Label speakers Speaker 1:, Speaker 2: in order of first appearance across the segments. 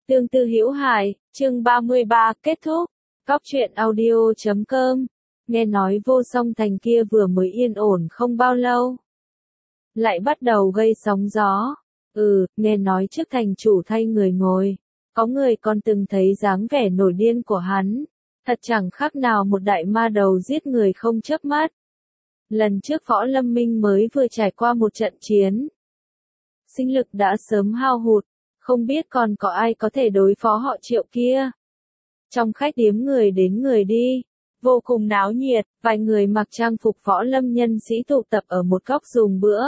Speaker 1: Tương tư hữu hài, chương 33, kết thúc. Góc truyện audio.com. Nghe nói Vô Song Thành kia vừa mới yên ổn không bao lâu, lại bắt đầu gây sóng gió. Nghe nói trước thành chủ thay người ngồi, có người còn từng thấy dáng vẻ nổi điên của hắn, thật chẳng khác nào một đại ma đầu giết người không chớp mắt. Lần trước Võ Lâm Minh mới vừa trải qua một trận chiến, sinh lực đã sớm hao hụt, không biết còn có ai có thể đối phó họ Triệu kia. Trong khách điếm người đến người đi, vô cùng náo nhiệt, vài người mặc trang phục võ lâm nhân sĩ tụ tập ở một góc dùng bữa.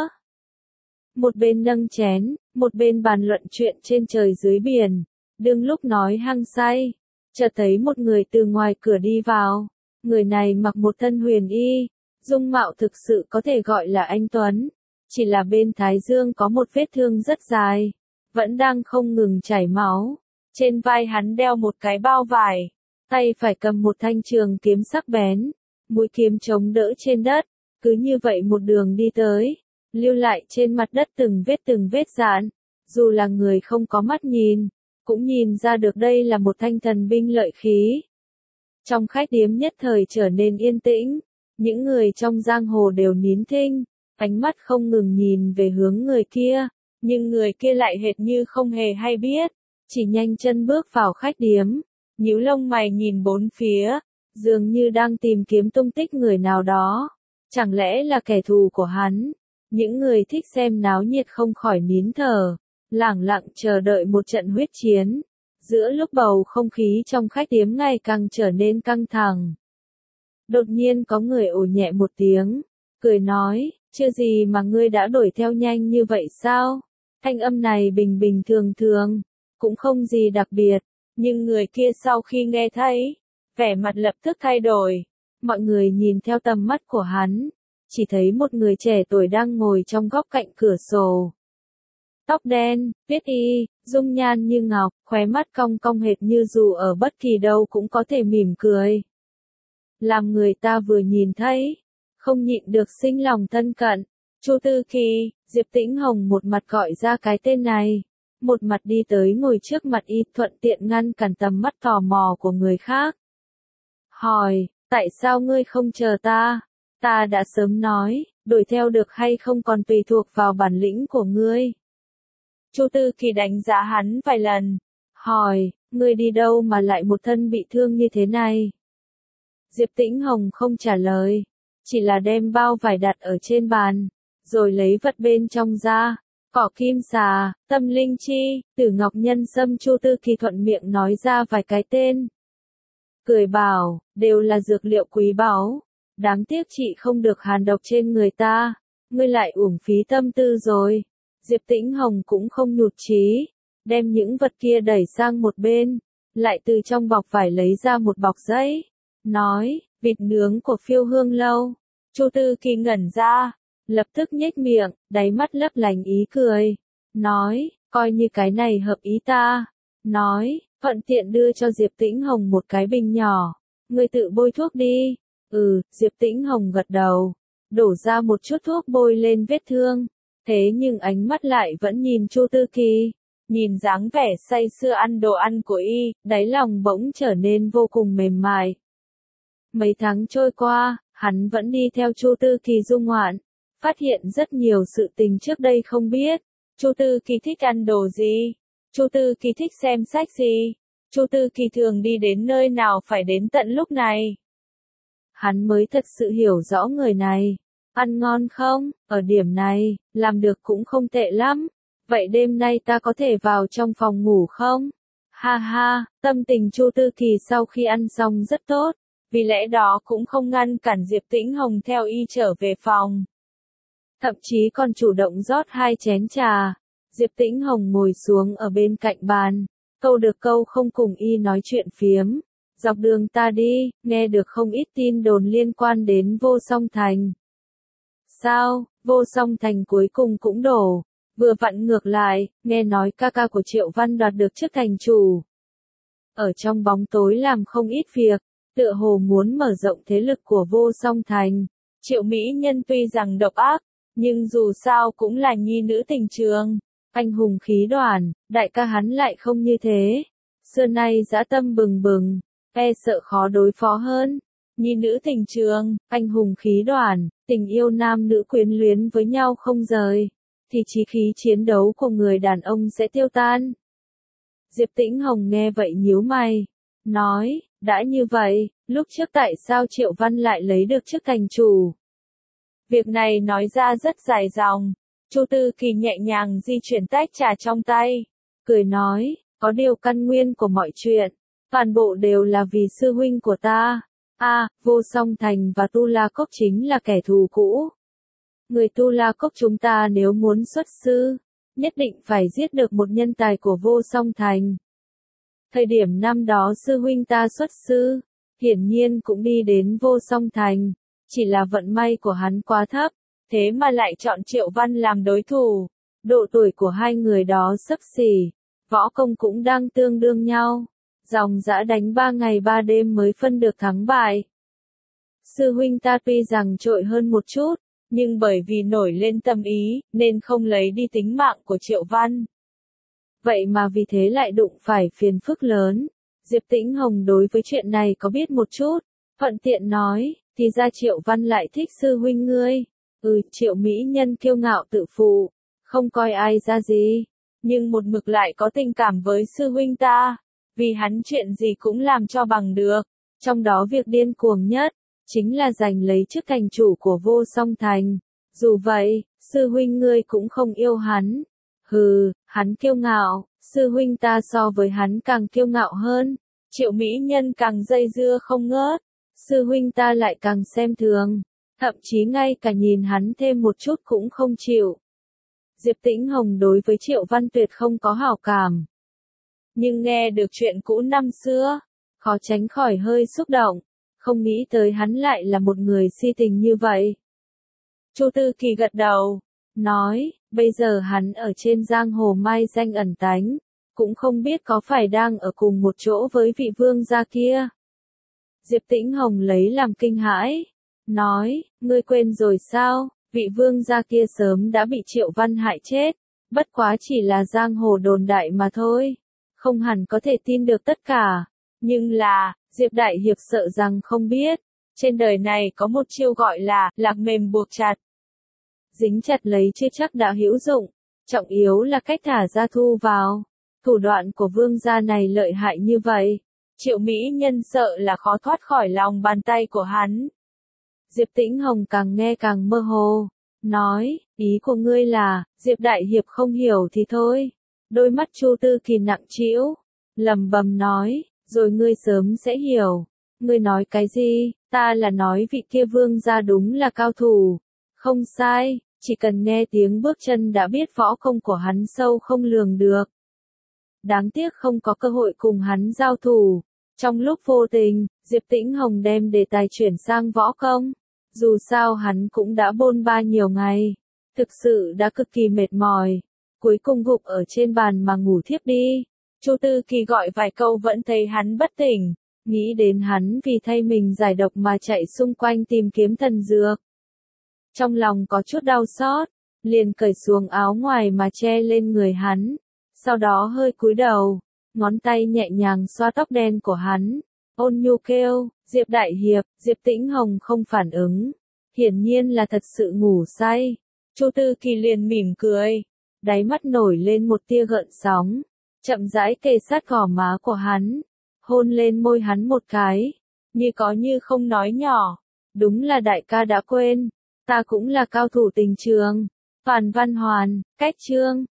Speaker 1: Một bên nâng chén, một bên bàn luận chuyện trên trời dưới biển, đương lúc nói hăng say, chợt thấy một người từ ngoài cửa đi vào. Người này mặc một thân huyền y, dung mạo thực sự có thể gọi là anh tuấn, chỉ là bên thái dương có một vết thương rất dài, vẫn đang không ngừng chảy máu. Trên vai hắn đeo một cái bao vải, tay phải cầm một thanh trường kiếm sắc bén, mũi kiếm chống đỡ trên đất, cứ như vậy một đường đi tới, lưu lại trên mặt đất từng vết dạn, dù là người không có mắt nhìn, cũng nhìn ra được đây là một thanh thần binh lợi khí. Trong khách điếm nhất thời trở nên yên tĩnh, những người trong giang hồ đều nín thinh, ánh mắt không ngừng nhìn về hướng người kia, nhưng người kia lại hệt như không hề hay biết, chỉ nhanh chân bước vào khách điếm, nhíu lông mày nhìn bốn phía, dường như đang tìm kiếm tung tích người nào đó, chẳng lẽ là kẻ thù của hắn. Những người thích xem náo nhiệt không khỏi nín thở, lẳng lặng chờ đợi một trận huyết chiến. Giữa lúc bầu không khí trong khách điếm ngày càng trở nên căng thẳng, đột nhiên có người ồ nhẹ một tiếng, cười nói, chưa gì mà ngươi đã đuổi theo nhanh như vậy sao? Thanh âm này bình bình thường thường, cũng không gì đặc biệt, nhưng người kia sau khi nghe thấy, vẻ mặt lập tức thay đổi. Mọi người nhìn theo tầm mắt của hắn, chỉ thấy một người trẻ tuổi đang ngồi trong góc cạnh cửa sổ. Tóc đen, viết y, dung nhan như ngọc, khóe mắt cong cong hệt như dù ở bất kỳ đâu cũng có thể mỉm cười. Làm người ta vừa nhìn thấy, không nhịn được sinh lòng thân cận. Chu Tư Kỳ, Diệp Tĩnh Hồng một mặt gọi ra cái tên này, một mặt đi tới ngồi trước mặt y, thuận tiện ngăn cản tầm mắt tò mò của người khác. Hỏi, tại sao ngươi không chờ ta? Ta đã sớm nói, đuổi theo được hay không còn tùy thuộc vào bản lĩnh của ngươi. Chu Tư Kỳ đánh giá hắn vài lần, hỏi, ngươi đi đâu mà lại một thân bị thương như thế này? Diệp Tĩnh Hồng không trả lời, chỉ là đem bao vải đặt ở trên bàn, rồi lấy vật bên trong ra. Cỏ kim xà, tâm linh chi, tử ngọc nhân sâm. Chu Tư Kỳ thuận miệng nói ra vài cái tên, cười bảo, đều là dược liệu quý báu, đáng tiếc chị không được hàn độc trên người ta, ngươi lại uổng phí tâm tư rồi. Diệp Tĩnh Hồng cũng không nhụt chí, đem những vật kia đẩy sang một bên, lại từ trong bọc vải lấy ra một bọc giấy, nói, vịt nướng của Phiêu Hương Lâu. Chu Tư Kỳ ngẩn ra, lập tức nhếch miệng, đáy mắt lấp lánh ý cười, nói, coi như cái này hợp ý ta. Nói, thuận tiện đưa cho Diệp Tĩnh Hồng một cái bình nhỏ, ngươi tự bôi thuốc đi. Diệp Tĩnh Hồng gật đầu, đổ ra một chút thuốc bôi lên vết thương, thế nhưng ánh mắt lại vẫn nhìn Chu Tư Kỳ, nhìn dáng vẻ say sưa ăn đồ ăn của y, đáy lòng bỗng trở nên vô cùng mềm mại. Mấy tháng trôi qua, hắn vẫn đi theo Chu Tư Kỳ du ngoạn, phát hiện rất nhiều sự tình trước đây không biết. Chu Tư Kỳ thích ăn đồ gì? Chu Tư Kỳ thích xem sách gì? Chu Tư Kỳ thường đi đến nơi nào phải đến tận lúc này? Hắn mới thật sự hiểu rõ người này. Ăn ngon không? Ở điểm này, làm được cũng không tệ lắm. Vậy đêm nay ta có thể vào trong phòng ngủ không? Ha ha, tâm tình Chu Tư Kỳ sau khi ăn xong rất tốt, vì lẽ đó cũng không ngăn cản Diệp Tĩnh Hồng theo y trở về phòng. Thậm chí còn chủ động rót 2 chén trà. Diệp Tĩnh Hồng ngồi xuống ở bên cạnh bàn, câu được câu không cùng y nói chuyện phiếm. Dọc đường ta đi, nghe được không ít tin đồn liên quan đến Vô Song Thành. Sao, Vô Song Thành cuối cùng cũng đổ? Vừa vặn ngược lại, nghe nói ca ca của Triệu Văn đoạt được chức thành chủ. Ở trong bóng tối làm không ít việc, tựa hồ muốn mở rộng thế lực của Vô Song Thành. Triệu mỹ nhân tuy rằng độc ác, nhưng dù sao cũng là nhi nữ tình trường, Anh hùng khí đoàn, đại ca hắn lại không như thế. Xưa nay dã tâm bừng bừng, e sợ khó đối phó hơn. Nhi nữ tình trường, anh hùng khí đoàn, tình yêu nam nữ quyến luyến với nhau không rời, thì chí khí chiến đấu của người đàn ông sẽ tiêu tan. Diệp Tĩnh Hồng nghe vậy nhíu mày, nói, đã như vậy, lúc trước tại sao Triệu Văn lại lấy được chức thành chủ? Việc này nói ra rất dài dòng. Chu Tư Kỳ nhẹ nhàng di chuyển tách trà trong tay, cười nói, có điều căn nguyên của mọi chuyện, toàn bộ đều là vì sư huynh của ta. Vô Song Thành và Tu La Cốc chính là kẻ thù cũ. Người Tu La Cốc chúng ta nếu muốn xuất sư, nhất định phải giết được một nhân tài của Vô Song Thành. Thời điểm năm đó sư huynh ta xuất sư, hiển nhiên cũng đi đến Vô Song Thành, chỉ là vận may của hắn quá thấp, thế mà lại chọn Triệu Văn làm đối thủ. Độ tuổi của hai người đó xấp xỉ, võ công cũng đang tương đương nhau. Dòng dã đánh 3 ngày 3 đêm mới phân được thắng bại. Sư huynh ta tuy rằng trội hơn một chút, nhưng bởi vì nổi lên tâm ý, nên không lấy đi tính mạng của Triệu Văn. Vậy mà vì thế lại đụng phải phiền phức lớn. Diệp Tĩnh Hồng đối với chuyện này có biết một chút, thuận tiện nói, thì ra Triệu Văn lại thích sư huynh ngươi. Triệu mỹ nhân kiêu ngạo tự phụ, không coi ai ra gì, nhưng một mực lại có tình cảm với sư huynh ta, vì hắn chuyện gì cũng làm cho bằng được, trong đó việc điên cuồng nhất, chính là giành lấy chức thành chủ của Vô Song Thành. Dù vậy, sư huynh ngươi cũng không yêu hắn. Hắn kiêu ngạo, sư huynh ta so với hắn càng kiêu ngạo hơn. Triệu mỹ nhân càng dây dưa không ngớt, sư huynh ta lại càng xem thường, thậm chí ngay cả nhìn hắn thêm một chút cũng không chịu. Diệp Tĩnh Hồng đối với Triệu Văn tuyệt không có hảo cảm. Nhưng nghe được chuyện cũ năm xưa, khó tránh khỏi hơi xúc động, không nghĩ tới hắn lại là một người si tình như vậy. Chu Tư Kỳ gật đầu, nói, bây giờ hắn ở trên giang hồ mai danh ẩn tánh, cũng không biết có phải đang ở cùng một chỗ với vị vương gia kia. Diệp Tĩnh Hồng lấy làm kinh hãi, nói, ngươi quên rồi sao, vị vương gia kia sớm đã bị Triệu Văn hại chết, bất quá chỉ là giang hồ đồn đại mà thôi, không hẳn có thể tin được tất cả, nhưng là, Diệp Đại Hiệp sợ rằng không biết, trên đời này có một chiêu gọi là lạc mềm buộc chặt. Dính chặt lấy chưa chắc đã hữu dụng, trọng yếu là cách thả ra thu vào. Thủ đoạn của vương gia này lợi hại như vậy, Triệu mỹ nhân sợ là khó thoát khỏi lòng bàn tay của hắn. Diệp Tĩnh Hồng càng nghe càng mơ hồ, nói, ý của ngươi là, Diệp Đại Hiệp không hiểu thì thôi. Đôi mắt Chu Tư Kỳ nặng trĩu, lầm bầm nói, rồi ngươi sớm sẽ hiểu. Ngươi nói cái gì? Ta là nói vị kia vương gia đúng là cao thủ. Không sai, chỉ cần nghe tiếng bước chân đã biết võ công của hắn sâu không lường được. Đáng tiếc không có cơ hội cùng hắn giao thủ. Trong lúc vô tình, Diệp Tĩnh Hồng đem đề tài chuyển sang võ công. Dù sao hắn cũng đã bôn ba nhiều ngày, thực sự đã cực kỳ mệt mỏi, cuối cùng gục ở trên bàn mà ngủ thiếp đi. Chu Tư Kỳ gọi vài câu vẫn thấy hắn bất tỉnh, nghĩ đến hắn vì thay mình giải độc mà chạy xung quanh tìm kiếm thần dược. Trong lòng có chút đau xót, liền cởi xuống áo ngoài mà che lên người hắn, sau đó hơi cúi đầu, ngón tay nhẹ nhàng xoa tóc đen của hắn, ôn nhu kêu, Diệp Đại Hiệp. Diệp Tĩnh Hồng không phản ứng, hiển nhiên là thật sự ngủ say. Chu Tư Kỳ liền mỉm cười, đáy mắt nổi lên một tia gợn sóng, chậm rãi kề sát gò má của hắn, hôn lên môi hắn một cái, như có như không nói nhỏ, đúng là đại ca đã quên, ta cũng là cao thủ tình trường. Toàn Văn Hoàn, cách chương